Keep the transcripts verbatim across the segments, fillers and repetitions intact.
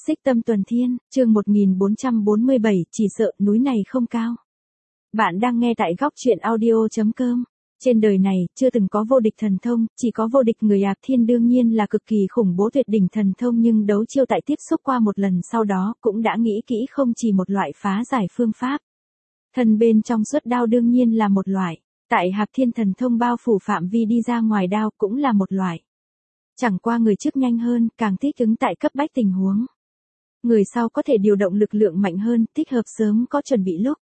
Xích Tâm Tuần Thiên, chương một nghìn bốn trăm bốn mươi bảy, chỉ sợ núi này không cao. Bạn đang nghe tại góc truyện audio chấm com. Trên đời này, chưa từng có vô địch thần thông, chỉ có vô địch người Hạp Thiên đương nhiên là cực kỳ khủng bố tuyệt đỉnh thần thông nhưng đấu chiêu tại tiếp xúc qua một lần sau đó cũng đã nghĩ kỹ không chỉ một loại phá giải phương pháp. Thần bên trong xuất đao đương nhiên là một loại, tại Hạp Thiên thần thông bao phủ phạm vi đi ra ngoài đao cũng là một loại. Chẳng qua người trước nhanh hơn, càng thích ứng tại cấp bách tình huống. Người sau có thể điều động lực lượng mạnh hơn, thích hợp sớm có chuẩn bị lúc.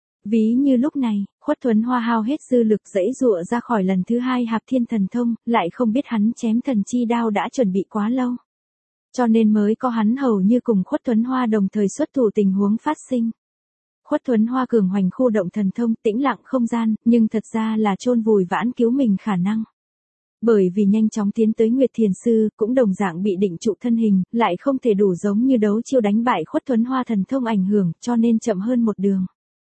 Ví như lúc này, Khuất Thuấn Hoa hao hết dư lực dãy dụa ra khỏi lần thứ hai Hạp Thiên thần thông, lại không biết hắn chém thần chi đao đã chuẩn bị quá lâu. Cho nên mới có hắn hầu như cùng Khuất Thuấn Hoa đồng thời xuất thủ tình huống phát sinh. Khuất Thuấn Hoa cường hoành khu động thần thông tĩnh lặng không gian, nhưng thật ra là chôn vùi vãn cứu mình khả năng. Bởi vì nhanh chóng tiến tới Nguyệt Thiền Sư, cũng đồng dạng bị định trụ thân hình, lại không thể đủ giống như đấu chiêu đánh bại Khuất Thuấn Hoa thần thông ảnh hưởng, cho nên chậm hơn một đường.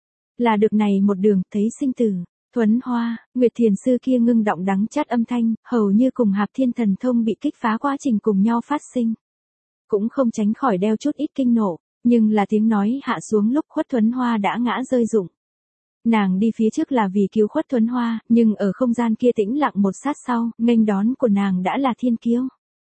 Là được này một đường, thấy sinh tử. Thuấn Hoa, Nguyệt Thiền Sư kia ngưng động đắng chát âm thanh, hầu như cùng Hạp Thiên thần thông bị kích phá quá trình cùng nhau phát sinh. Cũng không tránh khỏi đeo chút ít kinh nộ, nhưng là tiếng nói hạ xuống lúc Khuất Thuấn Hoa đã ngã rơi rụng. Nàng đi phía trước là vì cứu Khuất Thuấn Hoa, nhưng ở không gian kia tĩnh lặng một sát sau, nghênh đón của nàng đã là Thiên Kiêu.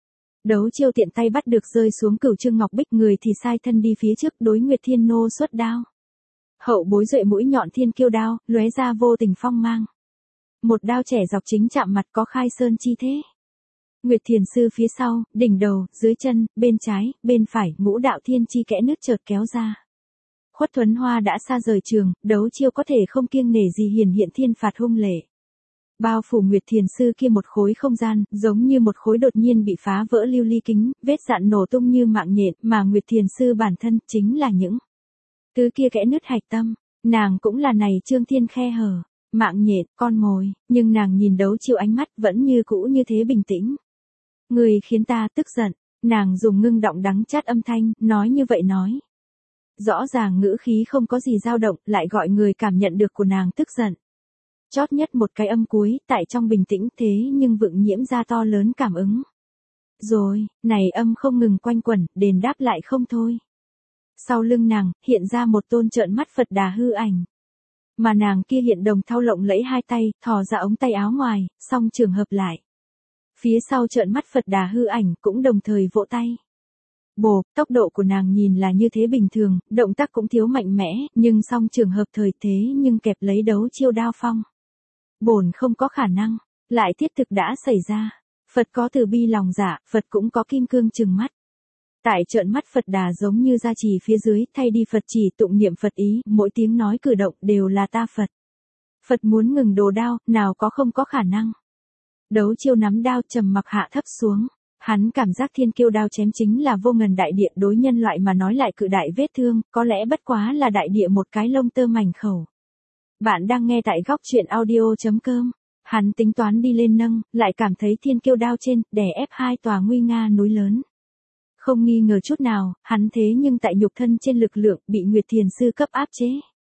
Đấu chiêu tiện tay bắt được rơi xuống Cửu Trương Ngọc Bích, người thì sai thân đi phía trước đối Nguyệt Thiên Nô xuất đao. Hậu bối duệ mũi nhọn Thiên Kiêu đao, lóe ra vô tình phong mang. Một đao trẻ dọc chính chạm mặt có khai sơn chi thế. Nguyệt Thiền Sư phía sau, đỉnh đầu, dưới chân, bên trái, bên phải, ngũ đạo thiên chi kẽ nứt chợt kéo ra. Khuất Thuấn Hoa đã xa rời trường, đấu chiêu có thể không kiêng nể gì hiển hiện thiên phạt hung lệ. Bao phủ Nguyệt Thiền Sư kia một khối không gian, giống như một khối đột nhiên bị phá vỡ lưu ly kính, vết dạn nổ tung như mạng nhện, mà Nguyệt Thiền Sư bản thân chính là những thứ kia kẽ nứt hạch tâm, nàng cũng là này trương thiên khe hở, mạng nhện, con mồi, nhưng nàng nhìn đấu chiêu ánh mắt vẫn như cũ như thế bình tĩnh. Người khiến ta tức giận, nàng dùng ngưng động đắng chát âm thanh, nói như vậy nói. Rõ ràng ngữ khí không có gì dao động, lại gọi người cảm nhận được của nàng tức giận. Chót nhất một cái âm cuối, tại trong bình tĩnh thế nhưng vựng nhiễm ra to lớn cảm ứng. Rồi, này âm không ngừng quanh quẩn, đền đáp lại không thôi. Sau lưng nàng, hiện ra một tôn trợn mắt Phật Đà hư ảnh. Mà nàng kia hiện đồng thau lộng lẫy hai tay, thò ra ống tay áo ngoài, song trường hợp lại. Phía sau trợn mắt Phật Đà hư ảnh cũng đồng thời vỗ tay. Bồ, tốc độ của nàng nhìn là như thế bình thường, động tác cũng thiếu mạnh mẽ, nhưng song trường hợp thời thế nhưng kẹp lấy đấu chiêu đao phong. Bổn không có khả năng, lại thiết thực đã xảy ra. Phật có từ bi lòng dạ, Phật cũng có kim cương trừng mắt. Tại trợn mắt Phật Đà giống như gia trì phía dưới, thay đi Phật chỉ tụng niệm Phật ý, mỗi tiếng nói cử động đều là ta Phật. Phật muốn ngừng đồ đao, nào có không có khả năng. Đấu chiêu nắm đao trầm mặc hạ thấp xuống. Hắn cảm giác Thiên Kiêu đao chém chính là vô ngần đại địa, đối nhân loại mà nói lại cự đại vết thương, có lẽ bất quá là đại địa một cái lông tơ mảnh khẩu. Bạn đang nghe tại góc truyện audio chấm com. Hắn tính toán đi lên nâng, lại cảm thấy Thiên Kiêu đao trên, đè ép hai tòa nguy nga núi lớn. Không nghi ngờ chút nào, hắn thế nhưng tại nhục thân trên lực lượng, bị Nguyệt Thiền Sư cấp áp chế.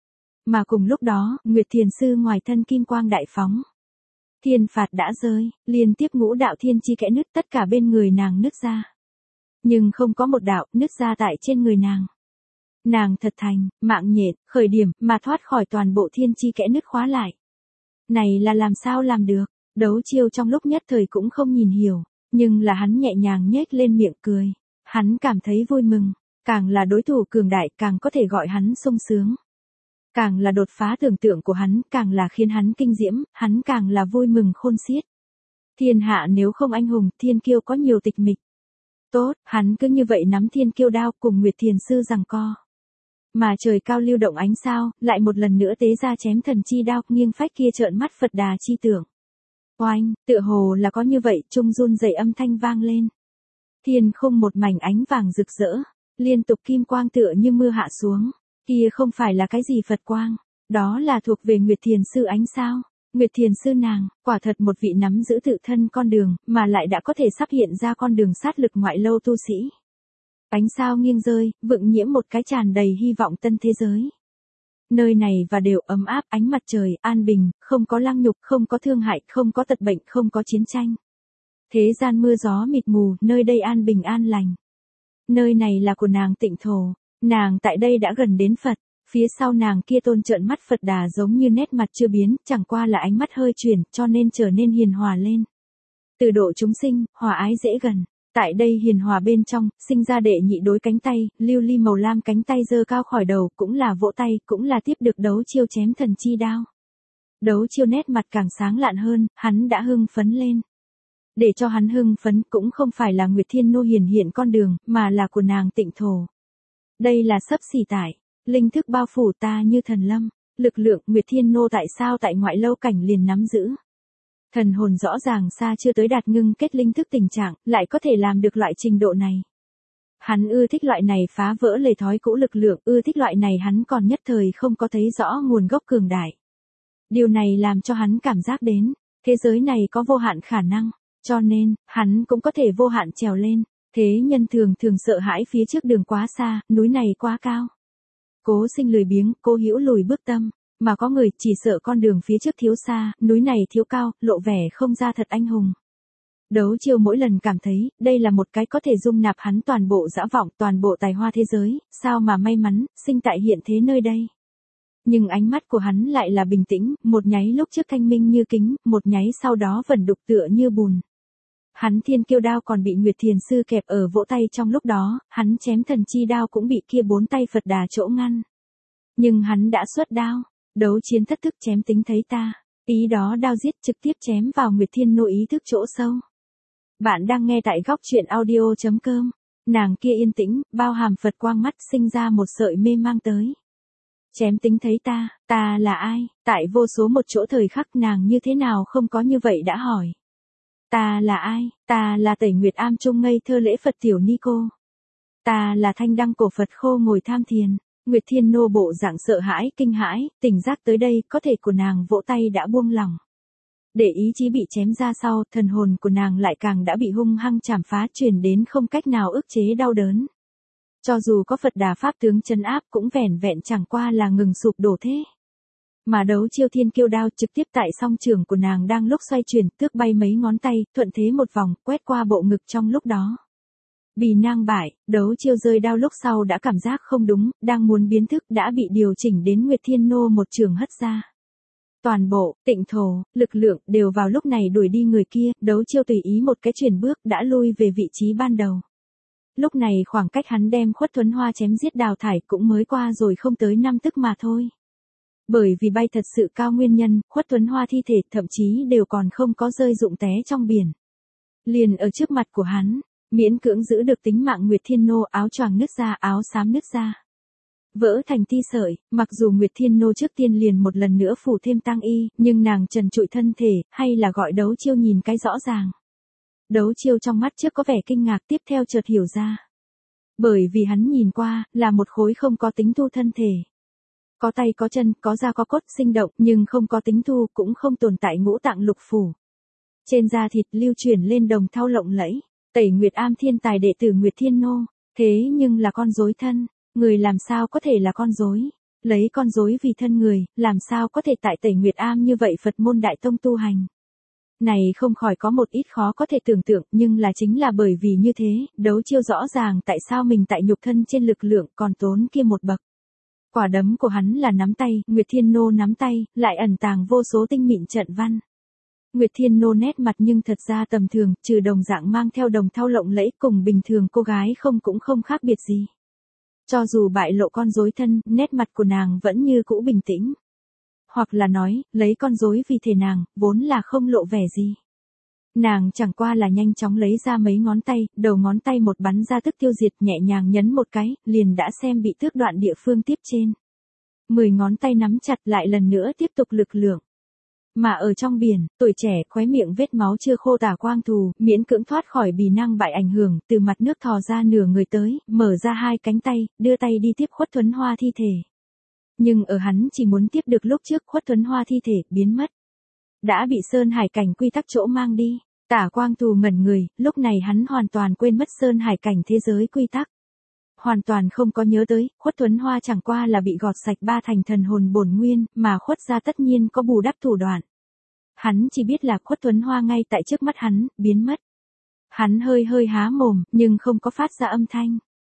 Mà cùng lúc đó, Nguyệt Thiền Sư ngoài thân kim quang đại phóng. Thiên phạt đã rơi, liên tiếp ngũ đạo thiên chi kẽ nứt tất cả bên người nàng nứt ra. Nhưng không có một đạo nứt ra tại trên người nàng. Nàng thật thành, mạng nhện, khởi điểm mà thoát khỏi toàn bộ thiên chi kẽ nứt khóa lại. Này là làm sao làm được, đấu chiêu trong lúc nhất thời cũng không nhìn hiểu, nhưng là hắn nhẹ nhàng nhếch lên miệng cười. Hắn cảm thấy vui mừng, càng là đối thủ cường đại càng có thể gọi hắn sung sướng. Càng là đột phá tưởng tượng của hắn, càng là khiến hắn kinh diễm, hắn càng là vui mừng khôn xiết. Thiên hạ nếu không anh hùng, Thiên Kiêu có nhiều tịch mịch. Tốt, hắn cứ như vậy nắm Thiên Kiêu đao cùng Nguyệt Thiền Sư giằng co. Mà trời cao lưu động ánh sao, lại một lần nữa tế ra chém thần chi đao, nghiêng phách kia trợn mắt Phật Đà chi tưởng. Oanh, tựa hồ là có như vậy, trung run rẩy âm thanh vang lên. Thiên không một mảnh ánh vàng rực rỡ, liên tục kim quang tựa như mưa hạ xuống. Kia không phải là cái gì Phật quang, đó là thuộc về Nguyệt Thiền Sư ánh sao. Nguyệt Thiền Sư nàng, quả thật một vị nắm giữ tự thân con đường, mà lại đã có thể sắp hiện ra con đường sát lực ngoại lâu tu sĩ. Ánh sao nghiêng rơi, vựng nhiễm một cái tràn đầy hy vọng tân thế giới. Nơi này và đều ấm áp, ánh mặt trời, an bình, không có lăng nhục, không có thương hại, không có tật bệnh, không có chiến tranh. Thế gian mưa gió mịt mù, nơi đây an bình an lành. Nơi này là của nàng Tịnh Thổ, nàng tại đây đã gần đến Phật, phía sau nàng kia tôn trợn mắt Phật Đà giống như nét mặt chưa biến, chẳng qua là ánh mắt hơi chuyển, cho nên trở nên hiền hòa lên. Từ độ chúng sinh, hòa ái dễ gần. Tại đây hiền hòa bên trong, sinh ra đệ nhị đối cánh tay, lưu ly màu lam cánh tay giơ cao khỏi đầu, cũng là vỗ tay, cũng là tiếp được đấu chiêu chém thần chi đao. Đấu chiêu nét mặt càng sáng lạn hơn, hắn đã hưng phấn lên. Để cho hắn hưng phấn cũng không phải là Nguyệt Thiên Nô hiển hiện con đường, mà là của nàng Tịnh Thổ. Đây là sấp xỉ tải, linh thức bao phủ ta như thần lâm, lực lượng Nguyệt Thiên Nô tại sao tại ngoại lâu cảnh liền nắm giữ. Thần hồn rõ ràng xa chưa tới đạt ngưng kết linh thức tình trạng, lại có thể làm được loại trình độ này. Hắn ưa thích loại này phá vỡ lề thói cũ lực lượng, ưa thích loại này hắn còn nhất thời không có thấy rõ nguồn gốc cường đại. Điều này làm cho hắn cảm giác đến, thế giới này có vô hạn khả năng, cho nên, hắn cũng có thể vô hạn trèo lên. Thế nhân thường thường sợ hãi phía trước đường quá xa, núi này quá cao. Cố sinh lười biếng, cố hữu lùi bước tâm. Mà có người chỉ sợ con đường phía trước thiếu xa, núi này thiếu cao, lộ vẻ không ra thật anh hùng. Đấu chiêu mỗi lần cảm thấy, đây là một cái có thể dung nạp hắn toàn bộ dã vọng, toàn bộ tài hoa thế giới, sao mà may mắn, sinh tại hiện thế nơi đây. Nhưng ánh mắt của hắn lại là bình tĩnh, một nháy lúc trước thanh minh như kính, một nháy sau đó vẫn đục tựa như bùn. Hắn thiên kiêu đao còn bị Nguyệt Thiền Sư kẹp ở vỗ tay trong lúc đó, hắn chém thần chi đao cũng bị kia bốn tay Phật Đà chỗ ngăn. Nhưng hắn đã xuất đao. Đấu chiến thất thức chém tính thấy ta, ý đó đao giết trực tiếp chém vào Nguyệt Thiên Nô ý thức chỗ sâu. Bạn đang nghe tại góc truyện audio chấm com, nàng kia yên tĩnh, bao hàm Phật quang mắt sinh ra một sợi mê mang tới. Chém tính thấy ta, ta là ai, tại vô số một chỗ thời khắc nàng như thế nào không có như vậy đã hỏi. Ta là ai, ta là Tẩy Nguyệt Am trung ngây thơ lễ Phật tiểu ni cô. Ta là thanh đăng cổ Phật khô ngồi tham thiền. Nguyệt Thiên Nô bộ dạng sợ hãi, kinh hãi, tỉnh giác tới đây, có thể của nàng vỗ tay đã buông lỏng. Để ý chí bị chém ra sau, thần hồn của nàng lại càng đã bị hung hăng chảm phá truyền đến không cách nào ức chế đau đớn. Cho dù có Phật Đà Pháp tướng chân áp cũng vẻn vẹn chẳng qua là ngừng sụp đổ thế. Mà đấu chiêu thiên kiêu đao trực tiếp tại song trường của nàng đang lúc xoay chuyển, tước bay mấy ngón tay, thuận thế một vòng, quét qua bộ ngực trong lúc đó. Bì nang bại, đấu chiêu rơi đao lúc sau đã cảm giác không đúng, đang muốn biến thức đã bị điều chỉnh đến Nguyệt Thiên Nô một trường hất ra. Toàn bộ, Tịnh Thổ, lực lượng đều vào lúc này đuổi đi người kia, đấu chiêu tùy ý một cái chuyển bước đã lui về vị trí ban đầu. Lúc này khoảng cách hắn đem Khuất Thuấn Hoa chém giết đào thải cũng mới qua rồi không tới năm tức mà thôi. Bởi vì bay thật sự cao nguyên nhân, Khuất Thuấn Hoa thi thể thậm chí đều còn không có rơi rụng té trong biển. Liền ở trước mặt của hắn. Miễn cưỡng giữ được tính mạng Nguyệt Thiên Nô, áo choàng nứt ra, áo xám nứt ra. Vỡ thành ti sợi, mặc dù Nguyệt Thiên Nô trước tiên liền một lần nữa phủ thêm tang y, nhưng nàng trần trụi thân thể, hay là gọi đấu chiêu nhìn cái rõ ràng. Đấu chiêu trong mắt trước có vẻ kinh ngạc, tiếp theo chợt hiểu ra. Bởi vì hắn nhìn qua, là một khối không có tính thu thân thể. Có tay có chân, có da có cốt, sinh động, nhưng không có tính thu, cũng không tồn tại ngũ tạng lục phủ. Trên da thịt lưu chuyển lên đồng thau lộng lẫy. Tẩy Nguyệt Am thiên tài đệ tử Nguyệt Thiên Nô, thế nhưng là con rối thân, người làm sao có thể là con rối, lấy con rối vì thân người, làm sao có thể tại Tẩy Nguyệt Am như vậy Phật môn đại tông tu hành. Này không khỏi có một ít khó có thể tưởng tượng, nhưng là chính là bởi vì như thế, đấu chiêu rõ ràng tại sao mình tại nhục thân trên lực lượng còn tốn kia một bậc. Quả đấm của hắn là nắm tay, Nguyệt Thiên Nô nắm tay, lại ẩn tàng vô số tinh mịn trận văn. Nguyệt Thiên Nô nét mặt nhưng thật ra tầm thường, trừ đồng dạng mang theo đồng thau lộng lẫy cùng bình thường cô gái không cũng không khác biệt gì. Cho dù bại lộ con rối thân, nét mặt của nàng vẫn như cũ bình tĩnh. Hoặc là nói, lấy con rối vì thể nàng, vốn là không lộ vẻ gì. Nàng chẳng qua là nhanh chóng lấy ra mấy ngón tay, đầu ngón tay một bắn ra tức tiêu diệt nhẹ nhàng nhấn một cái, liền đã xem bị tước đoạn địa phương tiếp trên. Mười ngón tay nắm chặt lại lần nữa tiếp tục lực lượng. Mà ở trong biển, tuổi trẻ, khóe miệng vết máu chưa khô Tả Quang Thù, miễn cưỡng thoát khỏi bì năng bại ảnh hưởng, từ mặt nước thò ra nửa người tới, mở ra hai cánh tay, đưa tay đi tiếp Khuất Thuấn Hoa thi thể. Nhưng ở hắn chỉ muốn tiếp được lúc trước Khuất Thuấn Hoa thi thể, biến mất. Đã bị Sơn Hải Cảnh quy tắc chỗ mang đi. Tả Quang Thù ngẩn người, lúc này hắn hoàn toàn quên mất Sơn Hải Cảnh thế giới quy tắc. Hoàn toàn không có nhớ tới, Khuất Thuấn Hoa chẳng qua là bị gọt sạch ba thành thần hồn bổn nguyên, mà Khuất gia tất nhiên có bù đắp thủ đoạn. Hắn chỉ biết là Khuất Thuấn Hoa ngay tại trước mắt hắn, biến mất. Hắn hơi hơi há mồm, nhưng không có phát ra âm thanh.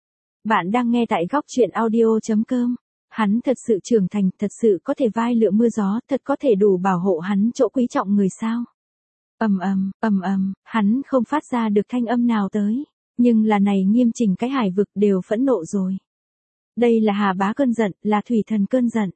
Bạn đang nghe tại góc truyện audio chấm com. Hắn thật sự trưởng thành, thật sự có thể vai lựa mưa gió, thật có thể đủ bảo hộ hắn chỗ quý trọng người sao. Ầm ầm, ầm ầm, hắn không phát ra được thanh âm nào tới, nhưng là này Nghiêm Chỉnh cái hải vực đều phẫn nộ rồi. Đây là Hà Bá cơn giận, là thủy thần cơn giận.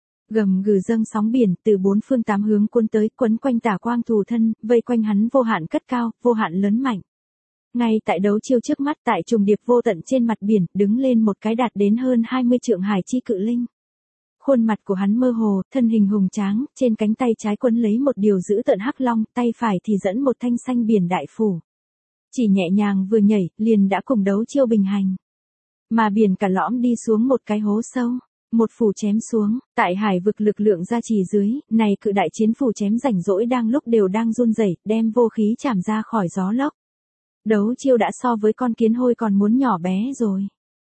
Gầm gừ dâng sóng biển từ bốn phương tám hướng cuốn tới, quấn quanh Tả Quang thù thân, vây quanh hắn vô hạn cất cao, vô hạn lớn mạnh. Ngay tại đấu chiêu trước mắt, tại trùng điệp vô tận trên mặt biển, đứng lên một cái đạt đến hơn hai mươi trượng hải chi cự linh. Khuôn mặt của hắn mơ hồ, thân hình hùng tráng, trên cánh tay trái quấn lấy một điều dữ tợn hắc long, tay phải thì dẫn một thanh xanh biển đại phủ. Chỉ nhẹ nhàng vừa nhảy, liền đã cùng đấu chiêu bình hành. Mà biển cả lõm đi xuống một cái hố sâu. Một phủ chém xuống, tại hải vực lực lượng gia trì dưới, này cự đại chiến phủ chém rảnh rỗi đang lúc đều đang run rẩy, đem vô khí chảm ra khỏi gió lốc. Đấu chiêu đã so với con kiến hôi còn muốn nhỏ bé rồi.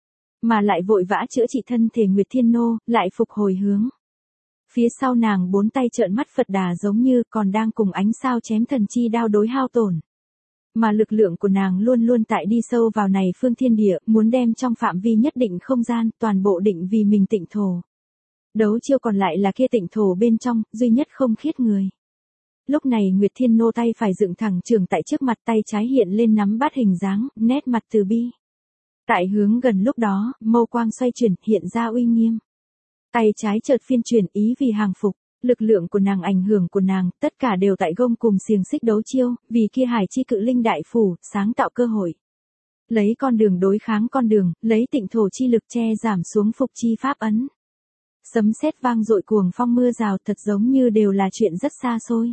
Mà lại vội vã chữa trị thân thể Nguyệt Thiên Nô, lại phục hồi hướng. Phía sau nàng bốn tay trợn mắt Phật Đà giống như còn đang cùng ánh sao chém thần chi đao đối hao tổn. Mà lực lượng của nàng luôn luôn tại đi sâu vào này phương thiên địa, muốn đem trong phạm vi nhất định không gian, toàn bộ định vì mình tịnh thổ. Đấu chiêu còn lại là kia tịnh thổ bên trong, duy nhất không khiết người. Lúc này Nguyệt Thiên Nô tay phải dựng thẳng trường tại trước mặt, tay trái hiện lên nắm bát hình dáng, nét mặt từ bi. Tại hướng gần lúc đó, mâu quang xoay chuyển, hiện ra uy nghiêm. Tay trái chợt phiên chuyển ý vì hàng phục. Lực lượng của nàng, ảnh hưởng của nàng, tất cả đều tại gông cùng xiềng xích đấu chiêu, vì kia hải chi cự linh đại phủ, sáng tạo cơ hội. Lấy con đường đối kháng con đường, lấy tịnh thổ chi lực che giảm xuống phục chi pháp ấn. Sấm sét vang dội, cuồng phong mưa rào, thật giống như đều là chuyện rất xa xôi.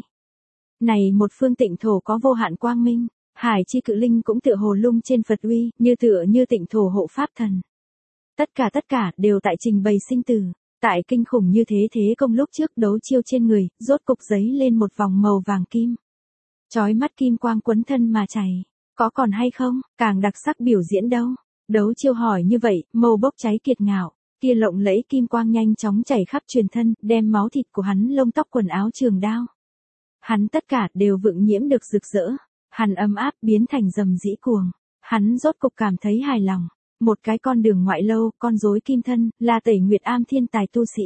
Này một phương tịnh thổ có vô hạn quang minh, hải chi cự linh cũng tựa hồ lung trên Phật uy, như tựa như tịnh thổ hộ pháp thần. Tất cả tất cả đều tại trình bày sinh tử. Tại kinh khủng như thế thế công lúc trước, đấu chiêu trên người, rốt cục giấy lên một vòng màu vàng kim. Chói mắt kim quang quấn thân mà chảy. Có còn hay không, càng đặc sắc biểu diễn đâu? Đấu chiêu hỏi như vậy, màu bốc cháy kiệt ngạo. Kia lộng lẫy kim quang nhanh chóng chảy khắp truyền thân, đem máu thịt của hắn, lông tóc quần áo trường đao. Hắn tất cả đều vượng nhiễm được rực rỡ. Hắn ấm áp biến thành rầm rĩ cuồng. Hắn rốt cục cảm thấy hài lòng. Một cái con đường ngoại lâu, con rối kim thân, là Tẩy Nguyệt Am thiên tài tu sĩ.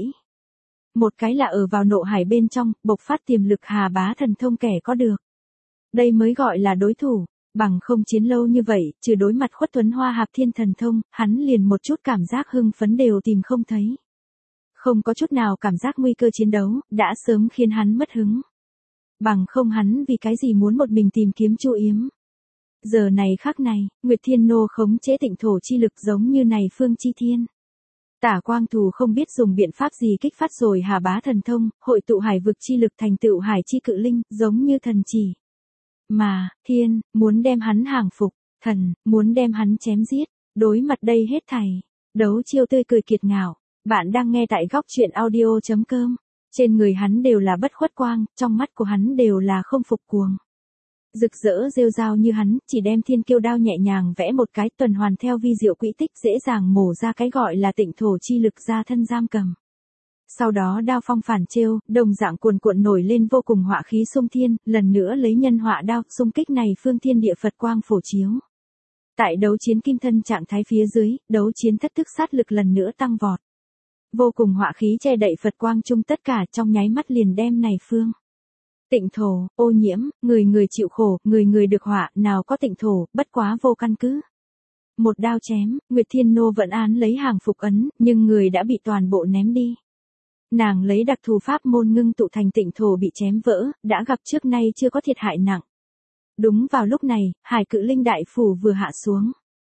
Một cái là ở vào nộ hải bên trong, bộc phát tiềm lực Hà Bá thần thông kẻ có được. Đây mới gọi là đối thủ, bằng không chiến lâu như vậy, trừ đối mặt Khuất Tuấn Hoa Hạp thiên thần thông, hắn liền một chút cảm giác hưng phấn đều tìm không thấy. Không có chút nào cảm giác nguy cơ chiến đấu, đã sớm khiến hắn mất hứng. Bằng không hắn vì cái gì muốn một mình tìm kiếm Chu Yếm. Giờ này khắc này, Nguyệt Thiên Nô khống chế tịnh thổ chi lực giống như này phương chi thiên. Tả Quang thù không biết dùng biện pháp gì kích phát rồi Hà Bá thần thông, hội tụ hải vực chi lực thành tựu hải chi cự linh, giống như thần chỉ. Mà, thiên, muốn đem hắn hàng phục, thần, muốn đem hắn chém giết, đối mặt đây hết thảy. Đấu chiêu tươi cười kiệt ngạo, bạn đang nghe tại góc truyện audio chấm com. Trên người hắn đều là bất khuất quang, trong mắt của hắn đều là không phục cuồng. Rực rỡ rêu rao như hắn, chỉ đem thiên kiêu đao nhẹ nhàng vẽ một cái, tuần hoàn theo vi diệu quỹ tích, dễ dàng mổ ra cái gọi là tịnh thổ chi lực ra thân giam cầm. Sau đó đao phong phản trêu, đồng dạng cuồn cuộn nổi lên vô cùng họa khí xung thiên, lần nữa lấy nhân họa đao, xung kích này phương thiên địa Phật quang phổ chiếu. Tại đấu chiến kim thân trạng thái phía dưới, đấu chiến thất thức sát lực lần nữa tăng vọt. Vô cùng họa khí che đậy Phật quang chung tất cả, trong nháy mắt liền đem này phương. Tịnh thổ, ô nhiễm, người người chịu khổ, người người được họa, nào có tịnh thổ, bất quá vô căn cứ. Một đao chém, Nguyệt Thiên Nô vẫn án lấy hàng phục ấn, nhưng người đã bị toàn bộ ném đi. Nàng lấy đặc thù pháp môn ngưng tụ thành tịnh thổ bị chém vỡ, đã gặp trước nay chưa có thiệt hại nặng. Đúng vào lúc này, hải cự linh đại phủ vừa hạ xuống.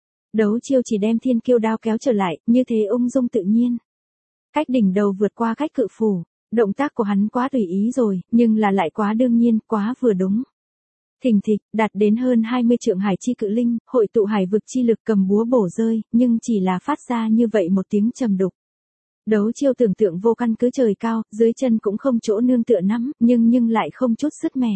Đấu chiêu chỉ đem thiên kiêu đao kéo trở lại, như thế ung dung tự nhiên. Cách đỉnh đầu vượt qua cách cự phủ. Động tác của hắn quá tùy ý rồi, nhưng là lại quá đương nhiên, quá vừa đúng. Thình thịch, đạt đến hơn hai mươi trượng hải chi cự linh, hội tụ hải vực chi lực cầm búa bổ rơi, nhưng chỉ là phát ra như vậy một tiếng trầm đục. Đấu chiêu tưởng tượng vô căn cứ trời cao, dưới chân cũng không chỗ nương tựa nắm, nhưng nhưng lại không chút sứt mẻ.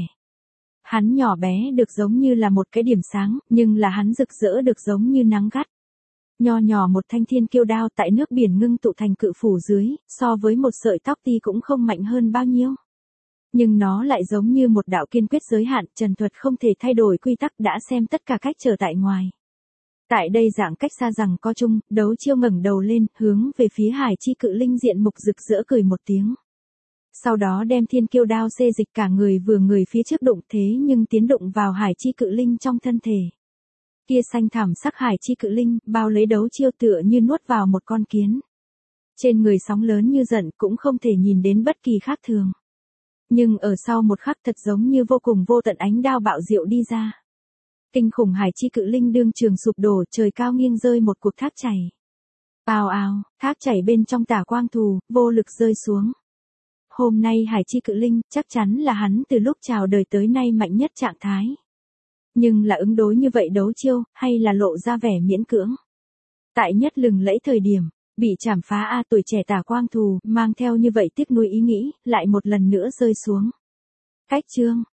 Hắn nhỏ bé được giống như là một cái điểm sáng, nhưng là hắn rực rỡ được giống như nắng gắt. Nho nhỏ một thanh thiên kiêu đao tại nước biển ngưng tụ thành cự phủ dưới, so với một sợi tóc ti cũng không mạnh hơn bao nhiêu. Nhưng nó lại giống như một đạo kiên quyết giới hạn, trần thuật không thể thay đổi quy tắc, đã xem tất cả cách trở tại ngoài. Tại đây dạng cách xa rằng co chung, Đấu Chiêu ngẩng đầu lên, hướng về phía Hải Chi Cự Linh diện mục rực rỡ cười một tiếng. Sau đó đem Thiên Kiêu đao xê dịch cả người vừa người phía trước đụng thế nhưng tiến đụng vào Hải Chi Cự Linh trong thân thể. Kia xanh thẳm sắc Hải Chi Cự Linh, bao lấy Đấu Chiêu tựa như nuốt vào một con kiến. Trên người sóng lớn như giận cũng không thể nhìn đến bất kỳ khác thường. Nhưng ở sau một khắc thật giống như vô cùng vô tận ánh đao bạo diệu đi ra. Kinh khủng Hải Chi Cự Linh đương trường sụp đổ, trời cao nghiêng rơi một cuộc thác chảy. Ào ào, thác chảy bên trong tả quang thù, vô lực rơi xuống. Hôm nay Hải Chi Cự Linh chắc chắn là hắn từ lúc chào đời tới nay mạnh nhất trạng thái. Nhưng là ứng đối như vậy Đấu Chiêu, hay là lộ ra vẻ miễn cưỡng. Tại nhất lừng lẫy thời điểm, bị chảm phá A tuổi trẻ tả quang thù, mang theo như vậy tiếc nuối ý nghĩ, lại một lần nữa rơi xuống. Cách chương.